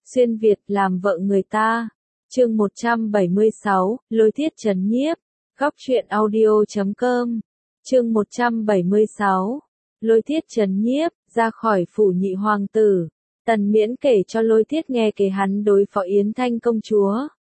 xuyên Việt làm vợ người ta. Chương 176, Lôi Thiết trấn nhiếp. Góc truyện audio.com. Chương 176, Lôi Thiết trấn nhiếp, ra khỏi phủ nhị hoàng tử. Tần Miễn kể cho Lôi Thiết nghe kể hắn đối phó Yến Thanh công chúa.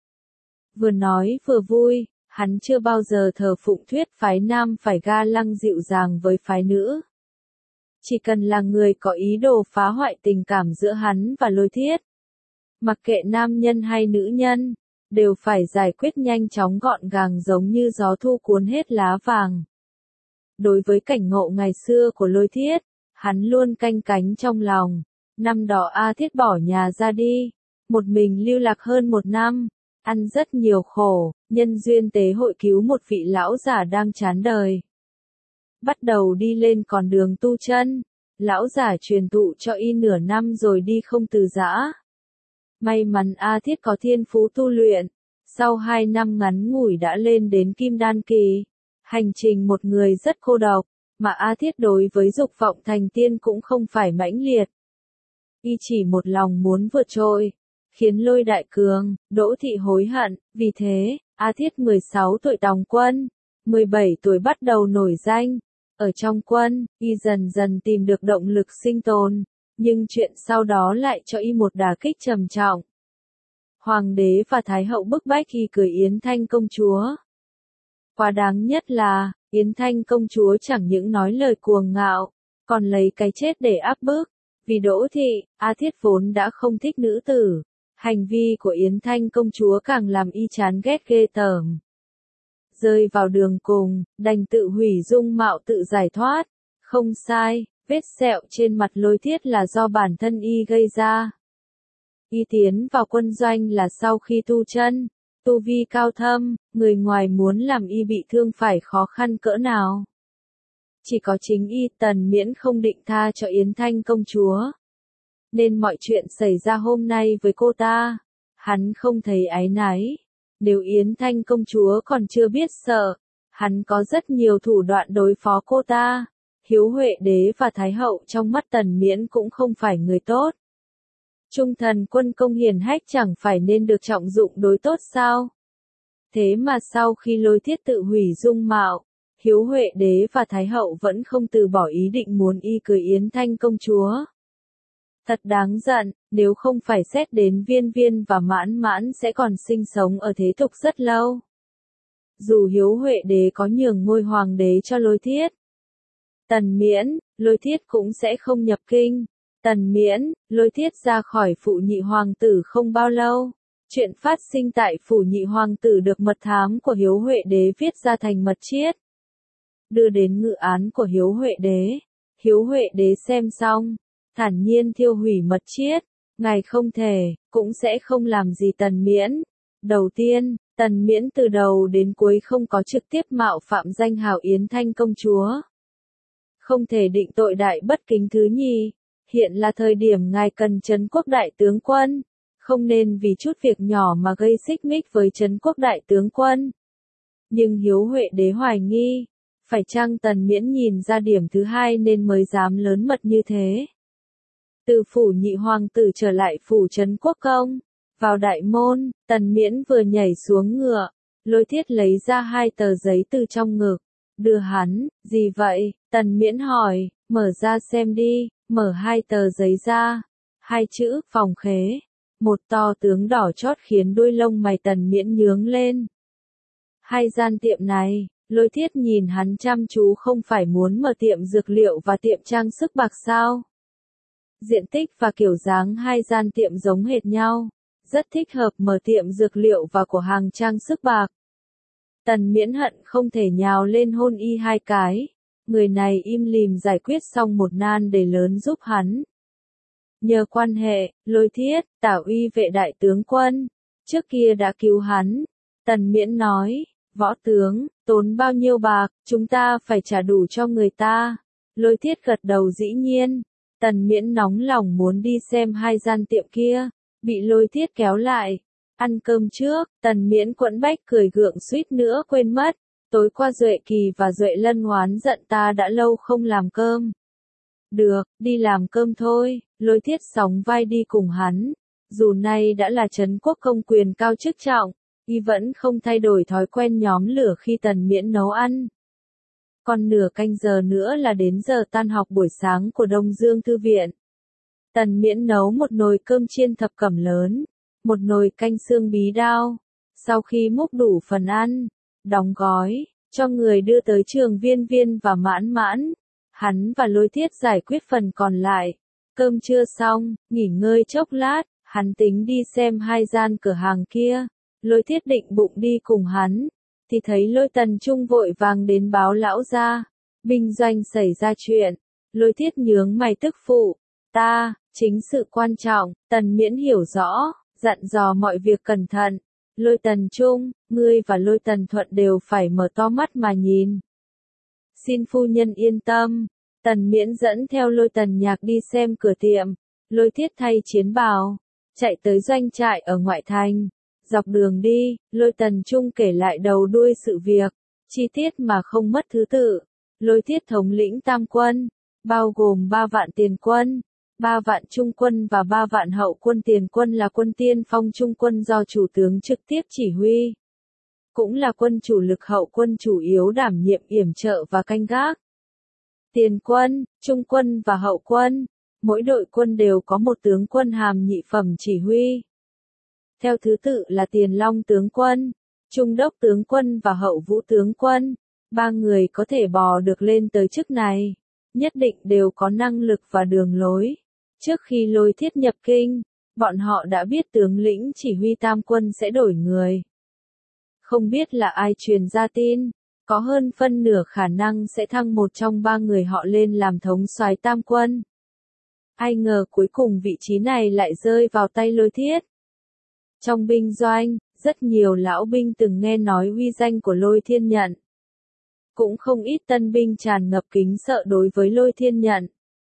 Vừa nói vừa vui, hắn chưa bao giờ thờ phụng thuyết phái nam phải ga lăng dịu dàng với phái nữ. Chỉ cần là người có ý đồ phá hoại tình cảm giữa hắn và Lôi Thiết, mặc kệ nam nhân hay nữ nhân, đều phải giải quyết nhanh chóng gọn gàng giống như gió thu cuốn hết lá vàng. Đối với cảnh ngộ ngày xưa của Lôi Thiết, hắn luôn canh cánh trong lòng. Năm đó A Thiết bỏ nhà ra đi, một mình lưu lạc hơn 1 năm, ăn rất nhiều khổ, nhân duyên tế hội cứu một vị lão giả đang chán đời. Bắt đầu đi lên con đường tu chân, lão giả truyền thụ cho y nửa năm rồi đi không từ giã. May mắn A Thiết có thiên phú tu luyện, sau 2 năm ngắn ngủi đã lên đến Kim Đan kỳ. Hành trình một người rất cô độc, mà A Thiết đối với dục vọng thành tiên cũng không phải mãnh liệt. Y chỉ một lòng muốn vượt trội, khiến Lôi Đại Cường, Đỗ Thị hối hận, vì thế, A Thiết 16 tuổi đóng quân, 17 tuổi bắt đầu nổi danh. Ở trong quân, y dần dần tìm được động lực sinh tồn, nhưng chuyện sau đó lại cho y một đả kích trầm trọng. Hoàng đế và Thái hậu bức bách y cưới Yến Thanh công chúa. Quá đáng nhất là, Yến Thanh công chúa chẳng những nói lời cuồng ngạo, còn lấy cái chết để áp bức. Vì Đỗ Thị, A Thiết vốn đã không thích nữ tử, hành vi của Yến Thanh công chúa càng làm y chán ghét ghê tởm. Rơi vào đường cùng, đành tự hủy dung mạo tự giải thoát. Không sai, vết sẹo trên mặt Lôi Thiết là do bản thân y gây ra. Y tiến vào quân doanh là sau khi tu chân, tu vi cao thâm, người ngoài muốn làm y bị thương phải khó khăn cỡ nào. Chỉ có chính y Tần Miễn không định tha cho Yến Thanh công chúa. Nên mọi chuyện xảy ra hôm nay với cô ta, hắn không thấy áy náy. Nếu Yến Thanh công chúa còn chưa biết sợ, hắn có rất nhiều thủ đoạn đối phó cô ta. Hiếu Huệ đế và Thái hậu trong mắt Tần Miễn cũng không phải người tốt. Trung thần quân công hiển hách chẳng phải nên được trọng dụng đối tốt sao? Thế mà sau khi Lôi Thiết tự hủy dung mạo, Hiếu Huệ đế và Thái hậu vẫn không từ bỏ ý định muốn y cưới Yến Thanh công chúa. Thật đáng giận, nếu không phải xét đến Viên Viên và Mãn Mãn sẽ còn sinh sống ở thế tục rất lâu. Dù Hiếu Huệ đế có nhường ngôi hoàng đế cho Lôi Thiết, Tần Miễn, Lôi Thiết cũng sẽ không nhập kinh. Tần Miễn, Lôi Thiết ra khỏi phủ nhị hoàng tử không bao lâu. Chuyện phát sinh tại phủ nhị hoàng tử được mật thám của Hiếu Huệ đế viết ra thành mật chiết, đưa đến ngự án của Hiếu Huệ đế. Hiếu Huệ đế xem xong, thản nhiên thiêu hủy mật chiết. Ngài không thể, cũng sẽ không làm gì Tần Miễn. Đầu tiên, Tần Miễn từ đầu đến cuối không có trực tiếp mạo phạm danh hào Yến Thanh công chúa. Không thể định tội đại bất kính. Thứ nhì, hiện là thời điểm ngài cần Trấn Quốc đại tướng quân, không nên vì chút việc nhỏ mà gây xích mích với Trấn Quốc đại tướng quân. Nhưng Hiếu Huệ đế hoài nghi, phải chăng Tần Miễn nhìn ra điểm thứ hai nên mới dám lớn mật như thế. Từ phủ nhị hoàng tử trở lại phủ Trấn Quốc công, vào đại môn, Tần Miễn vừa nhảy xuống ngựa, Lôi Thiết lấy ra 2 tờ giấy từ trong ngực, đưa hắn. Gì vậy? Tần Miễn hỏi. Mở ra xem đi. Mở 2 tờ giấy ra, 2 chữ phòng khế, một to tướng đỏ chót khiến đuôi lông mày Tần Miễn nhướng lên. 2 gian tiệm này, Lôi Thiết nhìn hắn chăm chú, không phải muốn mở tiệm dược liệu và tiệm trang sức bạc sao? Diện tích và kiểu dáng 2 gian tiệm giống hệt nhau, rất thích hợp mở tiệm dược liệu và cửa hàng trang sức bạc. Tần Miễn hận không thể nhào lên hôn y 2 cái. Người này im lìm giải quyết xong một nan đề lớn giúp hắn. Nhờ quan hệ, Lôi Thiết, Tảo Uy vệ đại tướng quân, trước kia đã cứu hắn. Tần Miễn nói, võ tướng, tốn bao nhiêu bạc, chúng ta phải trả đủ cho người ta. Lôi Thiết gật đầu dĩ nhiên. Tần Miễn nóng lòng muốn đi xem 2 gian tiệm kia, bị Lôi Thiết kéo lại. Ăn cơm trước, Tần Miễn quẫn bách cười gượng suýt nữa quên mất. Tối qua Duệ Kỳ và Duệ Lân oán giận ta đã lâu không làm cơm. Được, đi làm cơm thôi. Lôi Thiết sóng vai đi cùng hắn. Dù nay đã là trấn quốc công quyền cao chức trọng, y vẫn không thay đổi thói quen nhóm lửa khi Tần Miễn nấu ăn. Còn nửa canh giờ nữa là đến giờ tan học buổi sáng của Đông Dương Thư viện. Tần Miễn nấu một nồi cơm chiên thập cẩm lớn, một nồi canh xương bí đao. Sau khi múc đủ phần ăn, đóng gói, cho người đưa tới Trường Viên Viên và Mãn Mãn. Hắn và Lôi Thiết giải quyết phần còn lại. Cơm trưa xong, nghỉ ngơi chốc lát, hắn tính đi xem hai gian cửa hàng kia. Lôi Thiết định bụng đi cùng hắn, thì thấy Lôi Tần Trung vội vàng đến báo lão gia. Binh doanh xảy ra chuyện. Lôi Thiết nhướng mày tức phụ. Ta, chính sự quan trọng, Tần Miễn hiểu rõ, dặn dò mọi việc cẩn thận. Lôi Tần Trung, ngươi và Lôi Tần Thuận đều phải mở to mắt mà nhìn. Xin phu nhân yên tâm. Tần Miễn dẫn theo Lôi Tần Nhạc đi xem cửa tiệm. Lôi Thiết thay chiến bào, chạy tới doanh trại ở ngoại thành. Dọc đường đi, Lôi Tần Trung kể lại đầu đuôi sự việc, chi tiết mà không mất thứ tự. Lôi Thiết thống lĩnh tam quân, bao gồm 3 vạn tiền quân, 3 vạn trung quân và 3 vạn hậu quân. Tiền quân là quân tiên phong, trung quân do chủ tướng trực tiếp chỉ huy. Cũng là quân chủ lực, hậu quân chủ yếu đảm nhiệm yểm trợ và canh gác. Tiền quân, trung quân và hậu quân, mỗi đội quân đều có một tướng quân hàm nhị phẩm chỉ huy. Theo thứ tự là Tiền Long tướng quân, Trung đốc tướng quân và Hậu Vũ tướng quân. 3 người có thể bò được lên tới chức này, nhất định đều có năng lực và đường lối. Trước khi Lôi Thiết nhập kinh, bọn họ đã biết tướng lĩnh chỉ huy tam quân sẽ đổi người. Không biết là ai truyền ra tin, có hơn phân nửa khả năng sẽ thăng một trong 3 người họ lên làm thống soái tam quân. Ai ngờ cuối cùng vị trí này lại rơi vào tay Lôi Thiết. Trong binh doanh, rất nhiều lão binh từng nghe nói uy danh của Lôi Thiên Nhận. Cũng không ít tân binh tràn ngập kính sợ đối với Lôi Thiên Nhận.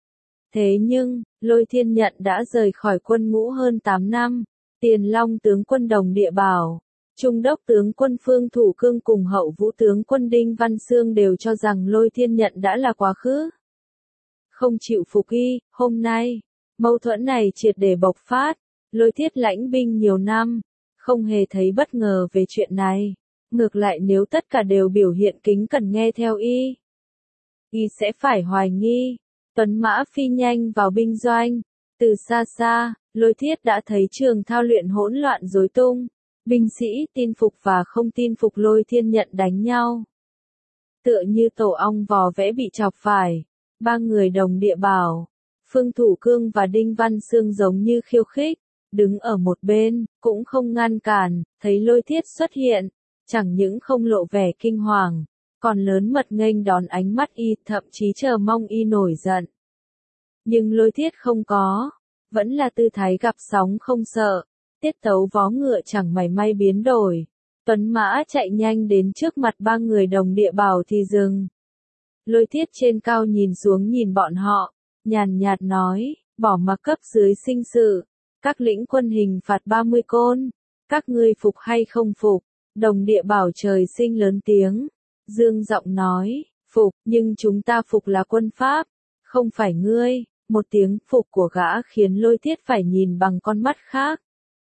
Thế nhưng, Lôi Thiên Nhận đã rời khỏi quân ngũ hơn 8 năm. Tiền Long tướng quân Đồng Địa Bảo, Trung đốc tướng quân Phương Thủ Cương cùng Hậu Vũ tướng quân Đinh Văn Xương đều cho rằng Lôi Thiên Nhận đã là quá khứ. Không chịu phục y, hôm nay, mâu thuẫn này triệt để bộc phát. Lôi Thiết lãnh binh nhiều năm, không hề thấy bất ngờ về chuyện này. Ngược lại nếu tất cả đều biểu hiện kính cẩn nghe theo y sẽ phải hoài nghi. Tuấn mã phi nhanh vào binh doanh. Từ xa xa, Lôi Thiết đã thấy trường thao luyện hỗn loạn rối tung. Binh sĩ tin phục và không tin phục Lôi Thiên Nhận đánh nhau. Tựa như tổ ong vò vẽ bị chọc phải. 3 người Đồng Địa Bảo, Phương Thủ Cương và Đinh Văn Xương giống như khiêu khích. Đứng ở một bên, cũng không ngăn cản, thấy Lôi Thiết xuất hiện. Chẳng những không lộ vẻ kinh hoàng, còn lớn mật nghênh đón ánh mắt y, thậm chí chờ mong y nổi giận. Nhưng Lôi Thiết không có, vẫn là tư thái gặp sóng không sợ, tiết tấu vó ngựa chẳng mảy may biến đổi. Tuấn mã chạy nhanh đến trước mặt 3 người Đồng Địa Bảo thì dừng. Lôi Thiết trên cao nhìn xuống nhìn bọn họ, nhàn nhạt nói, bỏ mặc cấp dưới sinh sự, các lĩnh quân hình phạt 30 côn, các ngươi phục hay không phục? Đồng Địa Bảo trời sinh lớn tiếng, dương giọng nói, phục, nhưng chúng ta phục là quân pháp, không phải ngươi. Một tiếng phục của gã khiến Lôi Thiết phải nhìn bằng con mắt khác.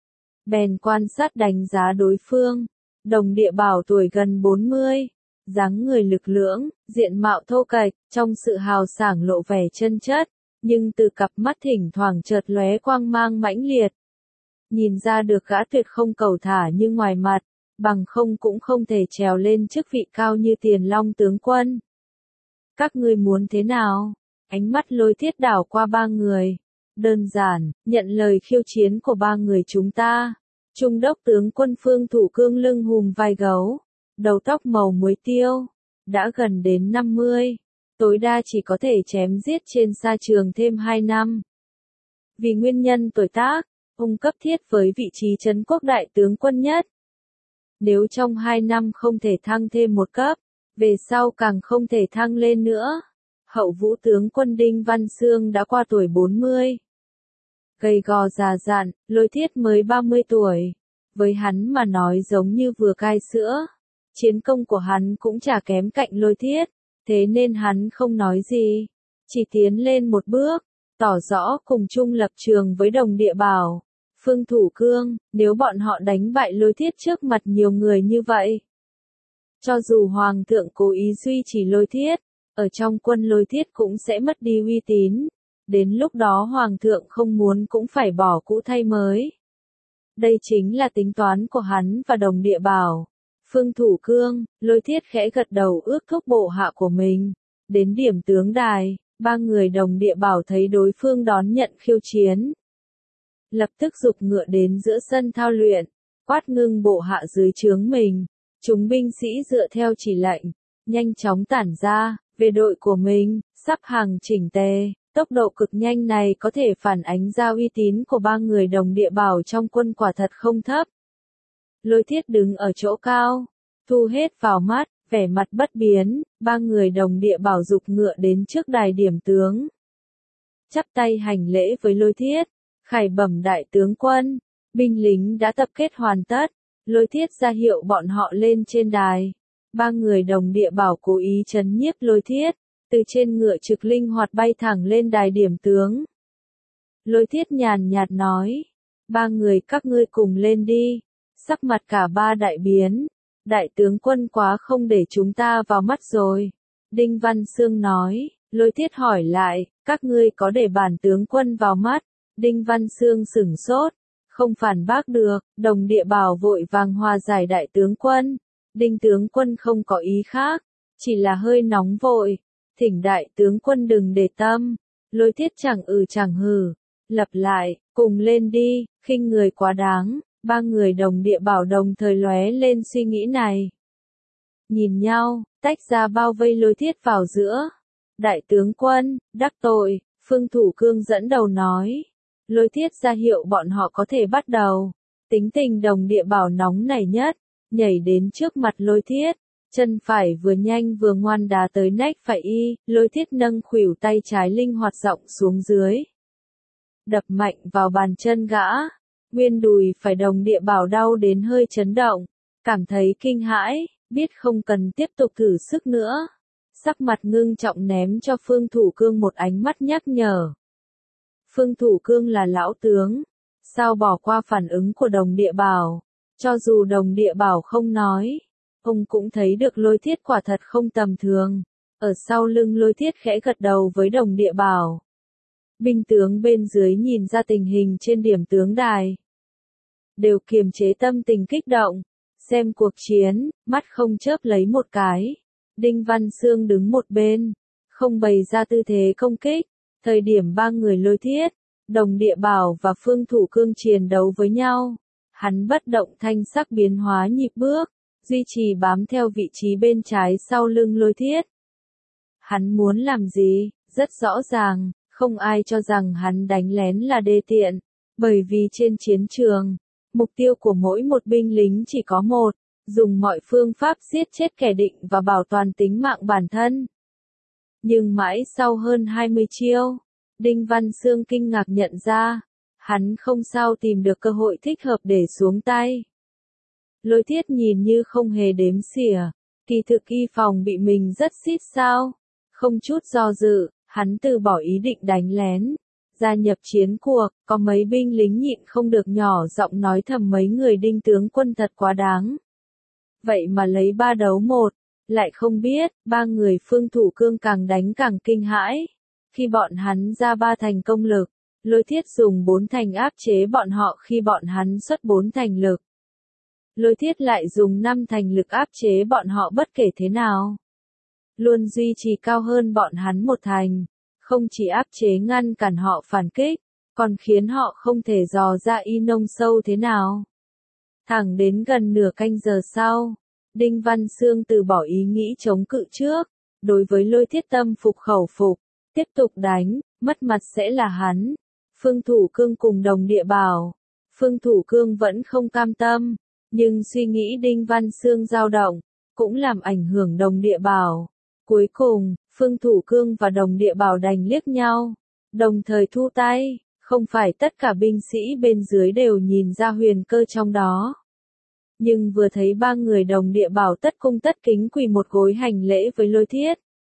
Bèn quan sát đánh giá đối phương. Đồng Địa Bảo tuổi gần 40, dáng người lực lưỡng, diện mạo thô kệch, trong sự hào sảng lộ vẻ chân chất, nhưng từ cặp mắt thỉnh thoảng chợt lóe quang mang mãnh liệt. Nhìn ra được gã tuyệt không cầu thả như ngoài mặt, bằng không cũng không thể trèo lên chức vị cao như Tiền Long tướng quân. Các ngươi muốn thế nào? Ánh mắt Lôi Thiết đảo qua 3 người. Đơn giản, nhận lời khiêu chiến của 3 người chúng ta. Trung đốc tướng quân Phương Thủ Cương lưng hùm vai gấu, đầu tóc màu muối tiêu, đã gần đến 50, tối đa chỉ có thể chém giết trên sa trường thêm 2 năm. Vì nguyên nhân tuổi tác, ông cấp thiết với vị trí trấn quốc đại tướng quân nhất. Nếu trong 2 năm không thể thăng thêm một cấp, về sau càng không thể thăng lên nữa. Hậu Vũ tướng quân Đinh Văn Xương đã qua tuổi 40. Gầy gò già dặn, Lôi Thiết mới 30 tuổi. Với hắn mà nói giống như vừa cai sữa. Chiến công của hắn cũng chả kém cạnh Lôi Thiết, thế nên hắn không nói gì. Chỉ tiến lên một bước, tỏ rõ cùng chung lập trường với Đồng Địa Bảo. Phương Thủ Cương, nếu bọn họ đánh bại Lôi Thiết trước mặt nhiều người như vậy. Cho dù Hoàng thượng cố ý duy trì Lôi Thiết, ở trong quân Lôi Thiết cũng sẽ mất đi uy tín. Đến lúc đó Hoàng thượng không muốn cũng phải bỏ cũ thay mới. Đây chính là tính toán của hắn và Đồng Địa Bảo. Phương Thủ Cương, Lôi Thiết khẽ gật đầu ước thúc bộ hạ của mình. Đến điểm tướng đài, ba người Đồng Địa Bảo thấy đối phương đón nhận khiêu chiến. Lập tức giục ngựa đến giữa sân thao luyện, quát ngưng bộ hạ dưới trướng mình. Chúng binh sĩ dựa theo chỉ lệnh, nhanh chóng tản ra, về đội của mình, sắp hàng chỉnh tề. Tốc độ cực nhanh này có thể phản ánh ra uy tín của ba người Đồng Địa Bảo trong quân quả thật không thấp. Lôi Thiết đứng ở chỗ cao, thu hết vào mắt, vẻ mặt bất biến, ba người Đồng Địa Bảo giục ngựa đến trước đài điểm tướng. Chắp tay hành lễ với Lôi Thiết, khải bẩm đại tướng quân, binh lính đã tập kết hoàn tất, Lôi Thiết ra hiệu bọn họ lên trên đài. Ba người Đồng Địa Bảo cố ý trấn nhiếp Lôi Thiết, từ trên ngựa trực linh hoạt bay thẳng lên đài điểm tướng. Lôi Thiết nhàn nhạt nói, ba người các ngươi cùng lên đi. Sắc mặt cả ba đại biến, đại tướng quân quá không để chúng ta vào mắt rồi. Đinh Văn Xương nói, Lôi Thiết hỏi lại, các ngươi có để bản tướng quân vào mắt? Đinh Văn Xương sửng sốt, không phản bác được, Đồng Địa Bảo vội vàng hòa giải đại tướng quân. Đinh tướng quân không có ý khác, chỉ là hơi nóng vội, thỉnh đại tướng quân đừng để tâm. Lôi Thiết chẳng chẳng hừ, lặp lại, cùng lên đi, khinh người quá đáng. Ba người Đồng Địa Bảo đồng thời lóe lên suy nghĩ này. Nhìn nhau, tách ra bao vây Lôi Thiết vào giữa. Đại tướng quân, đắc tội, Phương Thủ Cương dẫn đầu nói. Lôi Thiết ra hiệu bọn họ có thể bắt đầu. Tính tình Đồng Địa Bảo nóng nảy nhất, nhảy đến trước mặt Lôi Thiết. Chân phải vừa nhanh vừa ngoan đá tới nách phải y, Lôi Thiết nâng khuỷu tay trái linh hoạt rộng xuống dưới. Đập mạnh vào bàn chân gã. Nguyên đùi phải Đồng Địa Bảo đau đến hơi chấn động, cảm thấy kinh hãi, biết không cần tiếp tục thử sức nữa. Sắc mặt ngưng trọng ném cho Phương Thủ Cương một ánh mắt nhắc nhở. Phương Thủ Cương là lão tướng, sao bỏ qua phản ứng của Đồng Địa Bảo? Cho dù Đồng Địa Bảo không nói, ông cũng thấy được Lôi Thiết quả thật không tầm thường. Ở sau lưng Lôi Thiết khẽ gật đầu với Đồng Địa Bảo. Binh tướng bên dưới nhìn ra tình hình trên điểm tướng đài. Đều kiềm chế tâm tình kích động, xem cuộc chiến, mắt không chớp lấy một cái. Đinh Văn Xương đứng một bên, không bày ra tư thế công kích. Thời điểm ba người Lôi Thiết, Đồng Địa Bảo và Phương Thủ Cương chiến đấu với nhau. Hắn bất động thanh sắc biến hóa nhịp bước, duy trì bám theo vị trí bên trái sau lưng Lôi Thiết. Hắn muốn làm gì, rất rõ ràng. Không ai cho rằng hắn đánh lén là đê tiện, bởi vì trên chiến trường, mục tiêu của mỗi một binh lính chỉ có một, dùng mọi phương pháp giết chết kẻ địch và bảo toàn tính mạng bản thân. Nhưng mãi sau hơn 20 chiêu, Đinh Văn Xương kinh ngạc nhận ra, hắn không sao tìm được cơ hội thích hợp để xuống tay. Lôi Thiết nhìn như không hề đếm xỉa, kỳ thực y phòng bị mình rất xít sao, không chút do dự. Hắn từ bỏ ý định đánh lén, gia nhập chiến cuộc, có mấy binh lính nhịn không được nhỏ giọng nói thầm mấy người Đinh tướng quân thật quá đáng. Vậy mà lấy 3 đấu 1, lại không biết, ba người Phương Thủ Cương càng đánh càng kinh hãi. Khi bọn hắn ra 3 thành công lực, Lôi Thiết dùng 4 thành áp chế bọn họ khi bọn hắn xuất 4 thành lực. Lôi Thiết lại dùng 5 thành lực áp chế bọn họ bất kể thế nào. Luôn duy trì cao hơn bọn hắn 1 thành, không chỉ áp chế ngăn cản họ phản kích, còn khiến họ không thể dò ra y nông sâu thế nào. Thẳng đến gần nửa canh giờ sau, Đinh Văn Xương từ bỏ ý nghĩ chống cự trước, đối với Lôi Thiết tâm phục khẩu phục, tiếp tục đánh, mất mặt sẽ là hắn. Phương Thủ Cương cùng Đồng Địa Bảo, Phương Thủ Cương vẫn không cam tâm, nhưng suy nghĩ Đinh Văn Xương dao động, cũng làm ảnh hưởng Đồng Địa Bảo. Cuối cùng, Phương Thủ Cương và Đồng Địa Bảo đành liếc nhau, đồng thời thu tay, không phải tất cả binh sĩ bên dưới đều nhìn ra huyền cơ trong đó. Nhưng vừa thấy ba người Đồng Địa Bảo tất cung tất kính quỳ một gối hành lễ với Lôi Thiết.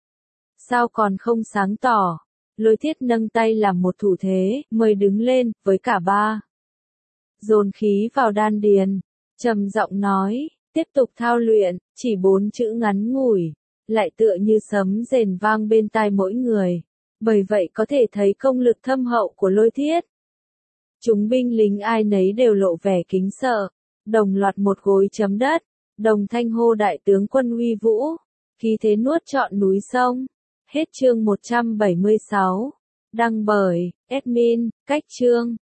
Sao còn không sáng tỏ? Lôi Thiết nâng tay làm một thủ thế, mời đứng lên, với cả ba. dồn khí vào đan điền, trầm giọng nói, tiếp tục thao luyện, chỉ 4 chữ ngắn ngủi, lại tựa như sấm rền vang bên tai mỗi người. Bởi vậy có thể thấy công lực thâm hậu của Lôi Thiết. Chúng binh lính ai nấy đều lộ vẻ kính sợ, đồng loạt một gối chấm đất, đồng thanh hô đại tướng quân uy vũ, khí thế nuốt trọn núi sông. Hết chương 176. Đăng bởi admin, cách chương.